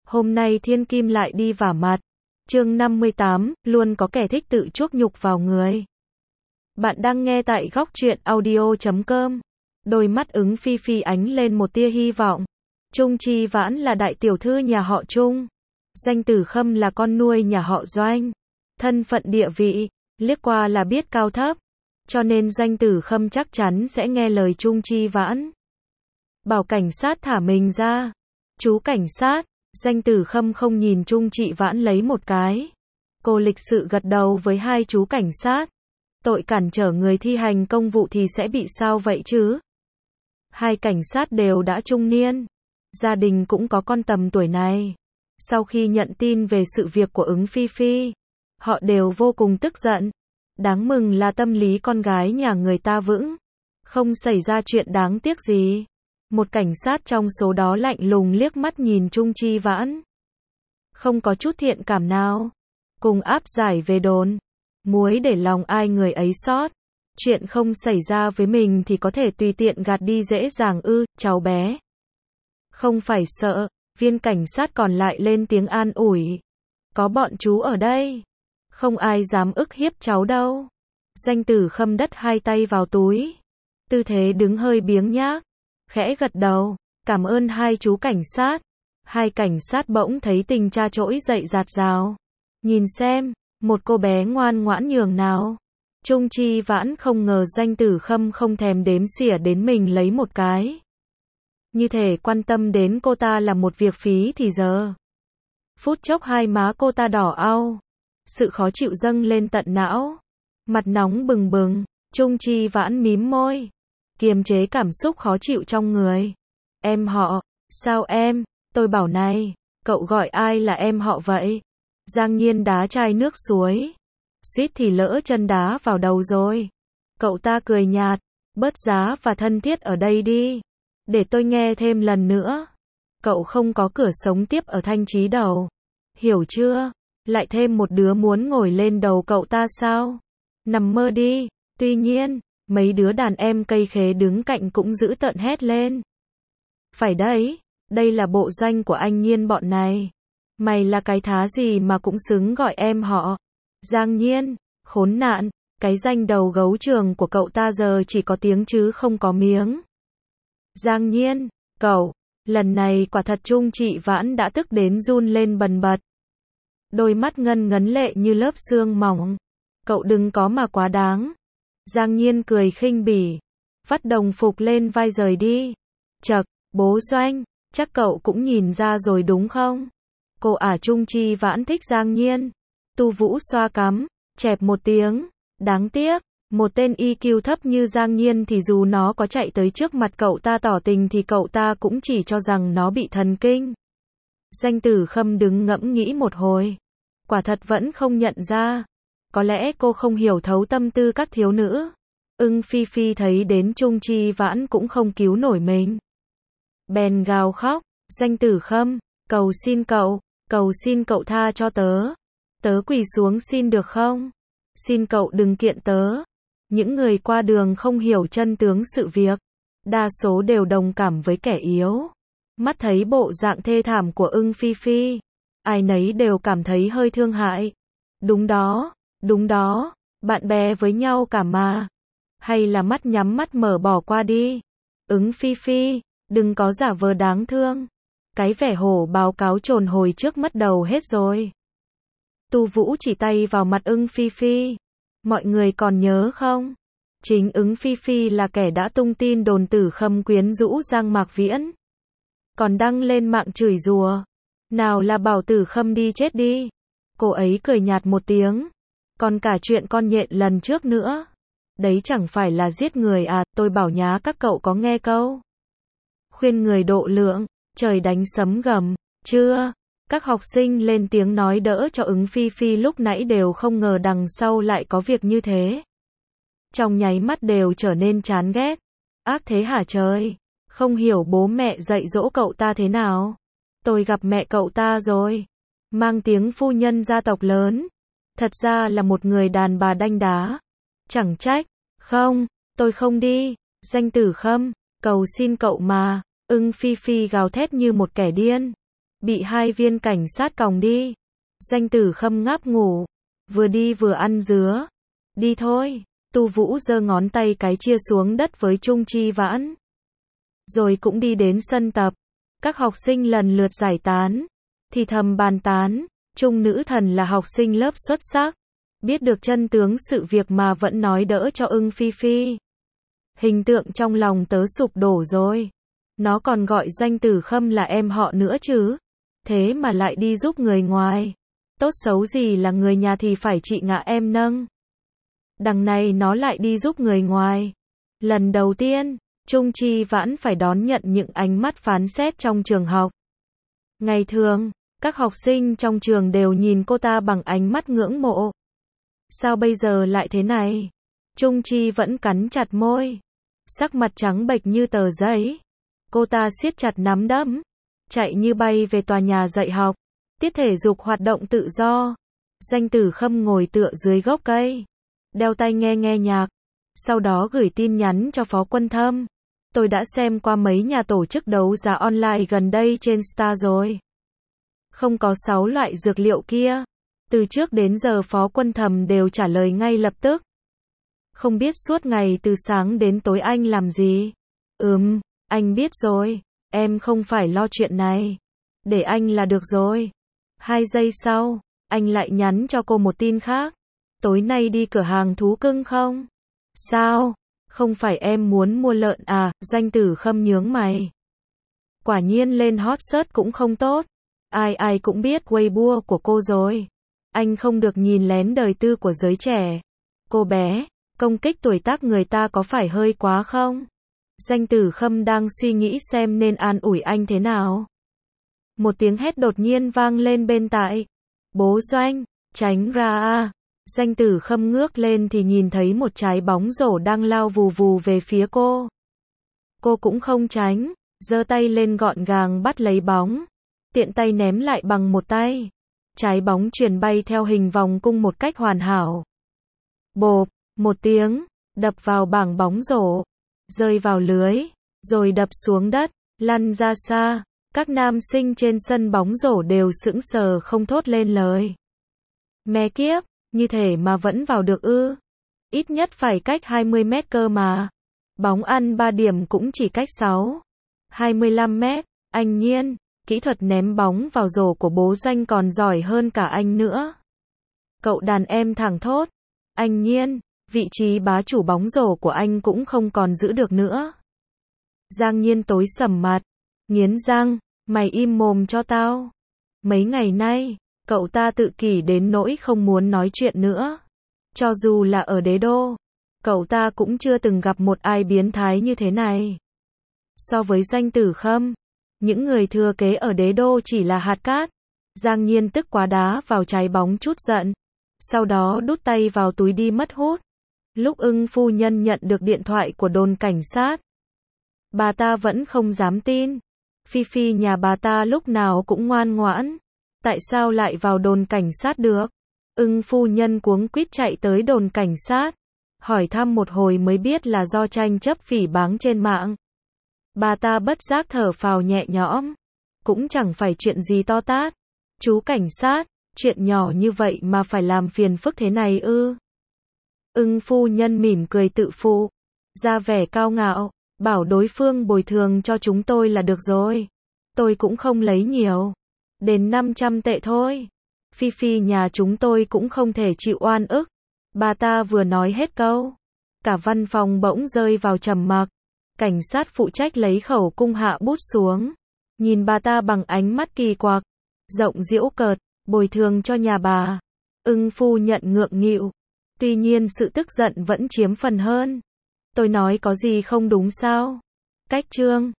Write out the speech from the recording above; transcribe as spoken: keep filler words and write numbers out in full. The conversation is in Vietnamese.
Hôm nay thiên kim lại đi vả mặt. Chương năm mươi tám, luôn có kẻ thích tự chuốc nhục vào người. Bạn đang nghe tại góc truyện audio chấm com. Đôi mắt Ứng Phi Phi ánh lên một tia hy vọng. Trung Chi Vãn là đại tiểu thư nhà họ Trung. Doanh Tử Khâm là con nuôi nhà họ Doanh. Thân phận địa vị, liếc qua là biết cao thấp. Cho nên Doanh Tử Khâm chắc chắn sẽ nghe lời Trung Chi Vãn. Bảo cảnh sát thả mình ra. Chú cảnh sát. Doanh Tử Khâm không nhìn Trung Chi Vãn lấy một cái. Cô lịch sự gật đầu với hai chú cảnh sát. Tội cản trở người thi hành công vụ thì sẽ bị sao vậy chứ? Hai cảnh sát đều đã trung niên. Gia đình cũng có con tầm tuổi này. Sau khi nhận tin về sự việc của Ứng Phi Phi, họ đều vô cùng tức giận. Đáng mừng là tâm lý con gái nhà người ta vững. Không xảy ra chuyện đáng tiếc gì. Một cảnh sát trong số đó lạnh lùng liếc mắt nhìn Trung Chi Vãn. Không có chút thiện cảm nào. Cùng áp giải về đồn. Muối để lòng ai người ấy xót. Chuyện không xảy ra với mình thì có thể tùy tiện gạt đi dễ dàng ư, cháu bé. Không phải sợ, viên cảnh sát còn lại lên tiếng an ủi. Có bọn chú ở đây. Không ai dám ức hiếp cháu đâu. Doanh Tử Khâm đất hai tay vào túi. Tư thế đứng hơi biếng nhác. Khẽ gật đầu, cảm ơn hai chú cảnh sát. Hai cảnh sát bỗng thấy tình cha trỗi dậy rạt rào. Nhìn xem, một cô bé ngoan ngoãn nhường nào. Trung Chi Vãn không ngờ Doanh Tử Khâm không thèm đếm xỉa đến mình lấy một cái. Như thể quan tâm đến cô ta là một việc phí thì giờ. Phút chốc hai má cô ta đỏ au. Sự khó chịu dâng lên tận não. Mặt nóng bừng bừng, Trung Chi Vãn mím môi. Kiềm chế cảm xúc khó chịu trong người. Em họ, sao em, tôi bảo này, cậu gọi ai là em họ vậy? Giang Nhiên đá chai nước suối. Suýt thì lỡ chân đá vào đầu rồi. Cậu ta cười nhạt, bớt giá và thân thiết ở đây đi. Để tôi nghe thêm lần nữa. Cậu không có cửa sống tiếp ở Thanh Chí đầu. Hiểu chưa? Lại thêm một đứa muốn ngồi lên đầu cậu ta sao? Nằm mơ đi. Tuy nhiên, mấy đứa đàn em cây khế đứng cạnh cũng giữ tợn hét lên. Phải đấy, đây là bộ doanh của anh Nhiên bọn này. Mày là cái thá gì mà cũng xứng gọi em họ. Giang Nhiên, khốn nạn, cái danh đầu gấu trường của cậu ta giờ chỉ có tiếng chứ không có miếng. Giang Nhiên, cậu, lần này quả thật Trung Chi Vãn đã tức đến run lên bần bật. Đôi mắt ngân ngấn lệ như lớp xương mỏng. Cậu đừng có mà quá đáng. Giang Nhiên cười khinh bỉ. Vắt đồng phục lên vai rời đi. Chậc, bố Doanh, chắc cậu cũng nhìn ra rồi đúng không? Cô ả Trung Chi Vãn thích Giang Nhiên. Tu Vũ xoa cắm, chẹp một tiếng. Đáng tiếc, một tên i kiu thấp như Giang Nhiên thì dù nó có chạy tới trước mặt cậu ta tỏ tình thì cậu ta cũng chỉ cho rằng nó bị thần kinh. Doanh Tử Khâm đứng ngẫm nghĩ một hồi. Quả thật vẫn không nhận ra. Có lẽ cô không hiểu thấu tâm tư các thiếu nữ. Ưng Phi Phi thấy đến Trung Chi Vãn cũng không cứu nổi mình. Bèn gào khóc, Doanh Tử Khâm, cầu xin cậu, cầu xin cậu tha cho tớ. Tớ quỳ xuống xin được không? Xin cậu đừng kiện tớ. Những người qua đường không hiểu chân tướng sự việc. Đa số đều đồng cảm với kẻ yếu. Mắt thấy bộ dạng thê thảm của Ưng Phi Phi. Ai nấy đều cảm thấy hơi thương hại. Đúng đó. Đúng đó, bạn bè với nhau cả mà. Hay là mắt nhắm mắt mở bỏ qua đi. Ứng Phi Phi, đừng có giả vờ đáng thương. Cái vẻ hổ báo cáo trồn hồi trước mất đầu hết rồi. Tu Vũ chỉ tay vào mặt Ưng Phi Phi. Mọi người còn nhớ không? Chính Ứng Phi Phi là kẻ đã tung tin đồn Tử Khâm quyến rũ Giang Mạc Viễn. Còn đăng lên mạng chửi rủa. Nào là bảo Tử Khâm đi chết đi. Cô ấy cười nhạt một tiếng. Còn cả chuyện con nhện lần trước nữa. Đấy chẳng phải là giết người à, tôi bảo nhá các cậu có nghe câu. Khuyên người độ lượng, trời đánh sấm gầm, chưa? Các học sinh lên tiếng nói đỡ cho Ứng Phi Phi lúc nãy đều không ngờ đằng sau lại có việc như thế. Trong nháy mắt đều trở nên chán ghét. Ác thế hả trời? Không hiểu bố mẹ dạy dỗ cậu ta thế nào? Tôi gặp mẹ cậu ta rồi. Mang tiếng phu nhân gia tộc lớn. Thật ra là một người đàn bà đanh đá. Chẳng trách. Không, tôi không đi. Doanh Tử Khâm, cầu xin cậu mà. Ưng Phi Phi gào thét như một kẻ điên. bị hai viên cảnh sát còng đi. Doanh Tử Khâm ngáp ngủ, vừa đi vừa ăn dứa. Đi thôi. Tu Vũ giơ ngón tay cái chia xuống đất với Trung Chi Vãn. Rồi cũng đi đến sân tập. Các học sinh lần lượt giải tán, thì thầm bàn tán. Trung Nữ Thần là học sinh lớp xuất sắc, biết được chân tướng sự việc mà vẫn nói đỡ cho Ưng Phi Phi. Hình tượng trong lòng tớ sụp đổ rồi. Nó còn gọi Doanh Tử Khâm là em họ nữa chứ. Thế mà lại đi giúp người ngoài. Tốt xấu gì là người nhà thì phải chị Ngạ em nâng. Đằng này nó lại đi giúp người ngoài. Lần đầu tiên, Trung Chi Vãn phải đón nhận những ánh mắt phán xét trong trường học. Ngày thường, các học sinh trong trường đều nhìn cô ta bằng ánh mắt ngưỡng mộ. Sao bây giờ lại thế này? Trung Chi vẫn cắn chặt môi, sắc mặt trắng bệch như tờ giấy. Cô ta siết chặt nắm đấm, chạy như bay về tòa nhà dạy học. Tiết thể dục hoạt động tự do. Doanh Tử Khâm ngồi tựa dưới gốc cây, đeo tai nghe nghe nhạc, sau đó gửi tin nhắn cho Phó Quân Thâm. Tôi đã xem qua mấy nhà tổ chức đấu giá online gần đây trên Star rồi. Không có sáu loại dược liệu kia. Từ trước đến giờ Phó Quân Thâm đều trả lời ngay lập tức. Không biết suốt ngày từ sáng đến tối anh làm gì? Ừm, anh biết rồi. Em không phải lo chuyện này. Để anh là được rồi. Hai giây sau, anh lại nhắn cho cô một tin khác. Tối nay đi cửa hàng thú cưng không? Sao? Không phải em muốn mua lợn à? Doanh Tử Khâm nhướng mày. Quả nhiên lên hot search cũng không tốt. Ai ai cũng biết Weibo của cô rồi. Anh không được nhìn lén đời tư của giới trẻ. Cô bé, công kích tuổi tác người ta có phải hơi quá không? Doanh Tử Khâm đang suy nghĩ xem nên an ủi anh thế nào. Một tiếng hét đột nhiên vang lên bên tai. Bố Doanh, tránh ra a. Doanh Tử Khâm ngước lên thì nhìn thấy một trái bóng rổ đang lao vù vù về phía cô. Cô cũng không tránh, giơ tay lên gọn gàng bắt lấy bóng, tiện tay ném lại bằng một tay. Trái bóng chuyển bay theo hình vòng cung một cách hoàn hảo. Bộp, một tiếng, đập vào bảng bóng rổ, rơi vào lưới, rồi đập xuống đất, lăn ra xa. Các nam sinh trên sân bóng rổ đều sững sờ không thốt lên lời. Mẹ kiếp, như thể mà vẫn vào được ư? Ít nhất phải cách hai mươi mét cơ mà. Bóng ăn ba điểm cũng chỉ cách sáu, hai mươi lăm mét. Anh Nhiên, kỹ thuật ném bóng vào rổ của bố Doanh còn giỏi hơn cả anh nữa. Cậu đàn em thẳng thốt. Anh Nhiên, vị trí bá chủ bóng rổ của anh cũng không còn giữ được nữa. Giang Nhiên tối sầm mặt, nghiến răng, mày im mồm cho tao. Mấy ngày nay, cậu ta tự kỷ đến nỗi không muốn nói chuyện nữa. Cho dù là ở đế đô, cậu ta cũng chưa từng gặp một ai biến thái như thế này. So với Doanh Tử Khâm, những người thừa kế ở đế đô chỉ là hạt cát. Giang Nhiên tức quá đá vào trái bóng chút giận, sau đó đút tay vào túi đi mất hút. Lúc Ưng phu nhân nhận được điện thoại của đồn cảnh sát, bà ta vẫn không dám tin. Phi Phi nhà bà ta lúc nào cũng ngoan ngoãn, tại sao lại vào đồn cảnh sát được? Ưng phu nhân cuống quýt chạy tới đồn cảnh sát, hỏi thăm một hồi mới biết là do tranh chấp phỉ báng trên mạng. Bà ta bất giác thở phào nhẹ nhõm, cũng chẳng phải chuyện gì to tát. Chú cảnh sát, chuyện nhỏ như vậy mà phải làm phiền phức thế này ư? Ưng phu nhân mỉm cười tự phụ, ra vẻ cao ngạo, bảo đối phương bồi thường cho chúng tôi là được rồi. Tôi cũng không lấy nhiều, đến năm trăm tệ thôi. Phi Phi nhà chúng tôi cũng không thể chịu oan ức. Bà ta vừa nói hết câu, cả văn phòng bỗng rơi vào trầm mặc. Cảnh sát phụ trách lấy khẩu cung hạ bút xuống, nhìn bà ta bằng ánh mắt kỳ quặc, giọng giễu cợt, bồi thường cho nhà bà. Ưng phu nhận ngượng nghịu, tuy nhiên sự tức giận vẫn chiếm phần hơn. Tôi nói có gì không đúng sao? Cách chương